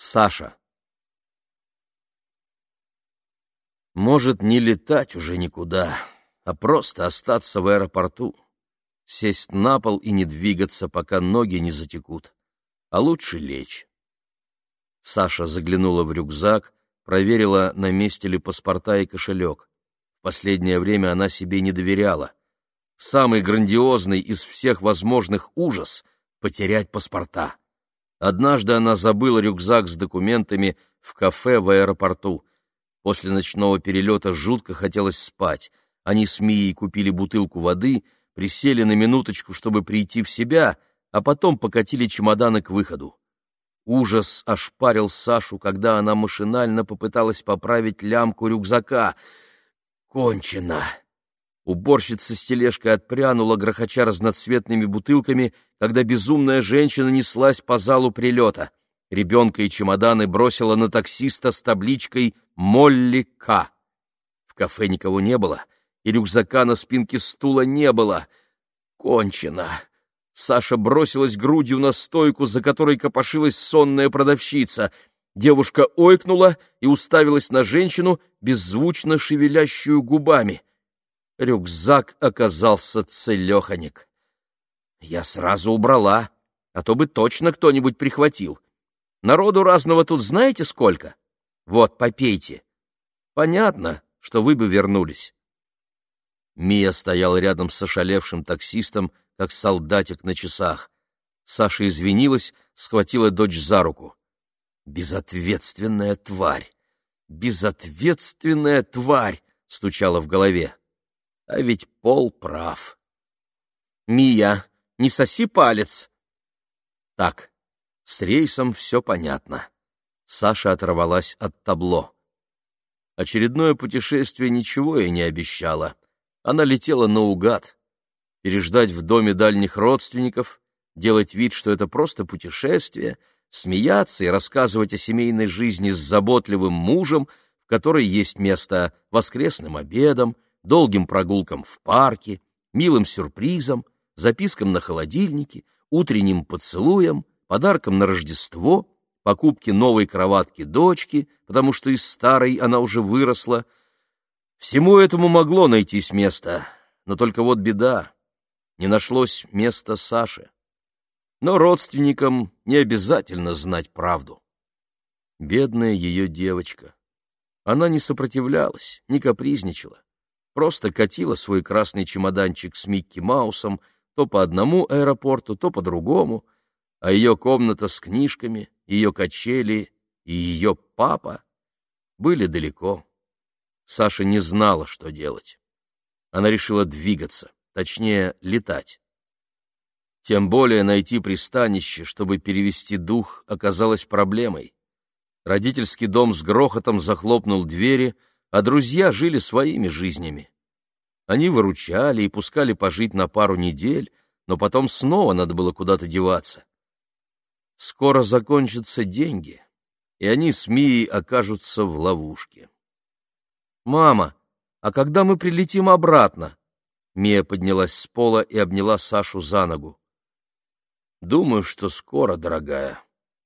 Саша. Может, не летать уже никуда, а просто остаться в аэропорту, сесть на пол и не двигаться, пока ноги не затекут, а лучше лечь. Саша заглянула в рюкзак, проверила, на месте ли паспорта и кошелек. В последнее время она себе не доверяла. Самый грандиозный из всех возможных ужас — потерять паспорта. Однажды она забыла рюкзак с документами в кафе в аэропорту. После ночного перелета жутко хотелось спать. Они с Мией купили бутылку воды, присели на минуточку, чтобы прийти в себя, а потом покатили чемоданы к выходу. Ужас ошпарил Сашу, когда она машинально попыталась поправить лямку рюкзака. Кончено! Уборщица с тележкой отпрянула, грохоча разноцветными бутылками, когда безумная женщина неслась по залу прилета. Ребенка и чемоданы бросила на таксиста с табличкой «Молли К». В кафе никого не было, и рюкзака на спинке стула не было. Кончено! Саша бросилась грудью на стойку, за которой копошилась сонная продавщица. Девушка ойкнула и уставилась на женщину, беззвучно шевелящую губами. Рюкзак оказался целеханик. Я сразу убрала, а то бы точно кто-нибудь прихватил. Народу разного тут знаете сколько? Вот, попейте. Понятно, что вы бы вернулись. Мия стояла рядом с ошалевшим таксистом, как солдатик на часах. Саша извинилась, схватила дочь за руку. «Безответственная тварь! Безответственная тварь!» — стучала в голове. А ведь Пол прав. «Мия, не соси палец!» Так, с рейсом все понятно. Саша оторвалась от табло. Очередное путешествие ничего ей не обещало. Она летела наугад. Переждать в доме дальних родственников, делать вид, что это просто путешествие, смеяться и рассказывать о семейной жизни с заботливым мужем, в которой есть место воскресным обедам, долгим прогулкам в парке, милым сюрпризам, запискам на холодильнике, утренним поцелуям, подаркам на Рождество, покупке новой кроватки дочки, потому что из старой она уже выросла. Всему этому могло найтись место, но только вот беда. Не нашлось места Саше. Но родственникам не обязательно знать правду. Бедная ее девочка. Она не сопротивлялась, не капризничала. Просто катила свой красный чемоданчик с Микки Маусом то по одному аэропорту, то по другому, а ее комната с книжками, ее качели и ее папа были далеко. Саша не знала, что делать. Она решила двигаться, точнее, летать. Тем более найти пристанище, чтобы перевести дух, оказалось проблемой. Родительский дом с грохотом захлопнул двери, а друзья жили своими жизнями. Они выручали и пускали пожить на пару недель, но потом снова надо было куда-то деваться. Скоро закончатся деньги, и они с Мией окажутся в ловушке. «Мама, а когда мы прилетим обратно?» Мия поднялась с пола и обняла Сашу за ногу. «Думаю, что скоро, дорогая».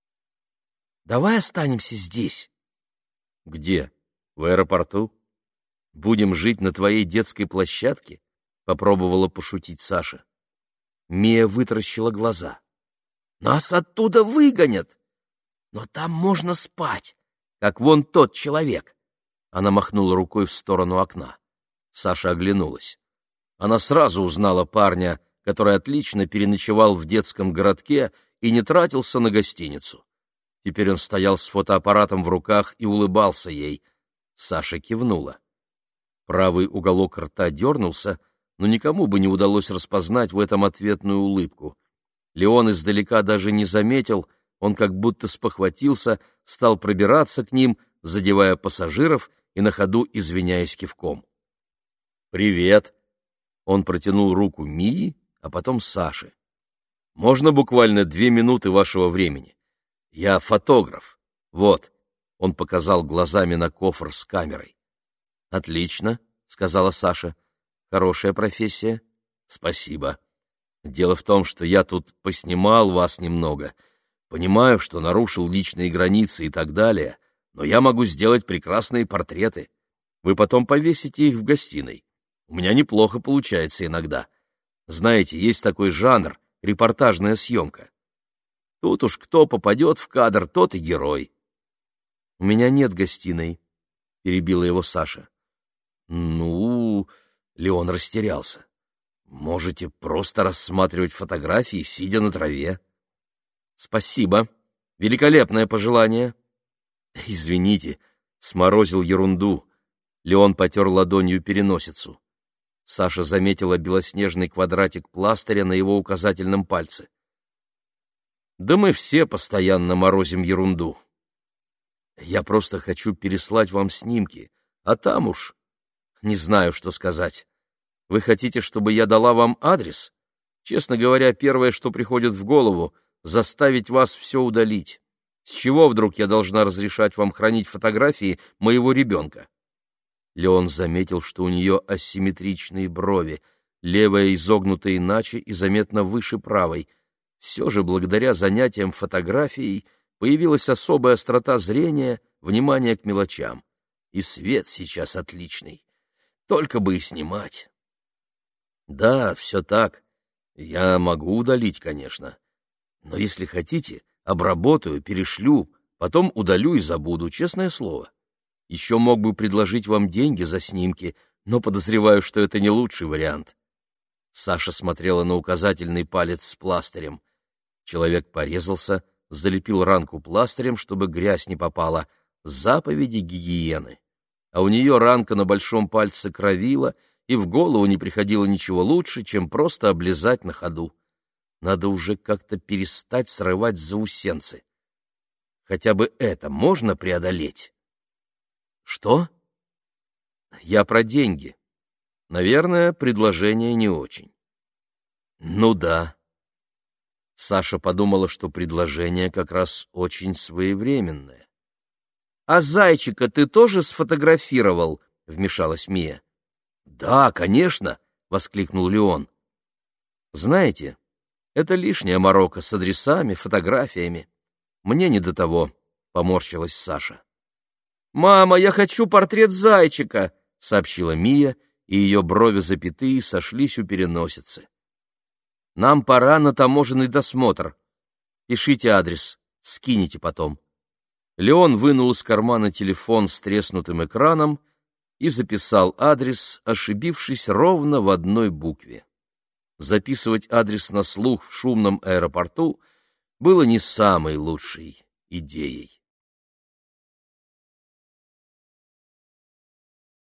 «Давай останемся здесь». «Где? В аэропорту? Будем жить на твоей детской площадке?» — попробовала пошутить Саша. Мия вытаращила глаза. «Нас оттуда выгонят! Но там можно спать, как вон тот человек!» Она махнула рукой в сторону окна. Саша оглянулась. Она сразу узнала парня, который отлично переночевал в детском городке и не тратился на гостиницу. Теперь он стоял с фотоаппаратом в руках и улыбался ей. Саша кивнула. Правый уголок рта дернулся, но никому бы не удалось распознать в этом ответную улыбку. Леон издалека даже не заметил, он как будто спохватился, стал пробираться к ним, задевая пассажиров и на ходу извиняясь кивком. «Привет!» Он протянул руку Мии, а потом Саше. «Можно буквально 2 минуты вашего времени? Я фотограф. Вот». Он показал глазами на кофр с камерой. «Отлично», — сказала Саша. «Хорошая профессия». «Спасибо. Дело в том, что я тут поснимал вас немного. Понимаю, что нарушил личные границы и так далее, но я могу сделать прекрасные портреты. Вы потом повесите их в гостиной. У меня неплохо получается иногда. Знаете, есть такой жанр — репортажная съемка. Тут уж кто попадет в кадр, тот и герой. — У меня нет гостиной, — перебила его Саша. — Ну, — Леон растерялся. — Можете просто рассматривать фотографии, сидя на траве. — Спасибо. Великолепное пожелание. — Извините, сморозил ерунду. Леон потер ладонью переносицу. Саша заметила белоснежный квадратик пластыря на его указательном пальце. Да мы все постоянно морозим ерунду. Я просто хочу переслать вам снимки, а там уж не знаю, что сказать. Вы хотите, чтобы я дала вам адрес? Честно говоря, первое, что приходит в голову, заставить вас все удалить. С чего вдруг я должна разрешать вам хранить фотографии моего ребенка? Леон заметил, что у нее асимметричные брови, левая изогнута иначе и заметно выше правой. Все же благодаря занятиям фотографией появилась особая острота зрения, внимание к мелочам. И свет сейчас отличный. Только бы и снимать. Да, все так. Я могу удалить, конечно. Но если хотите, обработаю, перешлю, потом удалю и забуду, честное слово. Еще мог бы предложить вам деньги за снимки, но подозреваю, что это не лучший вариант. Саша смотрела на указательный палец с пластырем. Человек порезался, залепил ранку пластырем, чтобы грязь не попала. Заповеди гигиены. А у нее ранка на большом пальце кровила, и в голову не приходило ничего лучше, чем просто облизать на ходу. Надо уже как-то перестать срывать заусенцы. Хотя бы это можно преодолеть. Что? Я про деньги. Наверное, предложение не очень. Ну да. Саша подумала, что предложение как раз очень своевременное. А зайчика ты тоже сфотографировал? Вмешалась Мия. Да, конечно, воскликнул Леон. Знаете, это лишняя морока с адресами, фотографиями. Мне не до того, поморщилась Саша. «Мама, я хочу портрет зайчика!» — сообщила Мия, и ее брови запятые сошлись у переносицы. «Нам пора на таможенный досмотр. Пишите адрес, скинете потом». Леон вынул из кармана телефон с треснутым экраном и записал адрес, ошибившись ровно в одной букве. Записывать адрес на слух в шумном аэропорту было не самой лучшей идеей.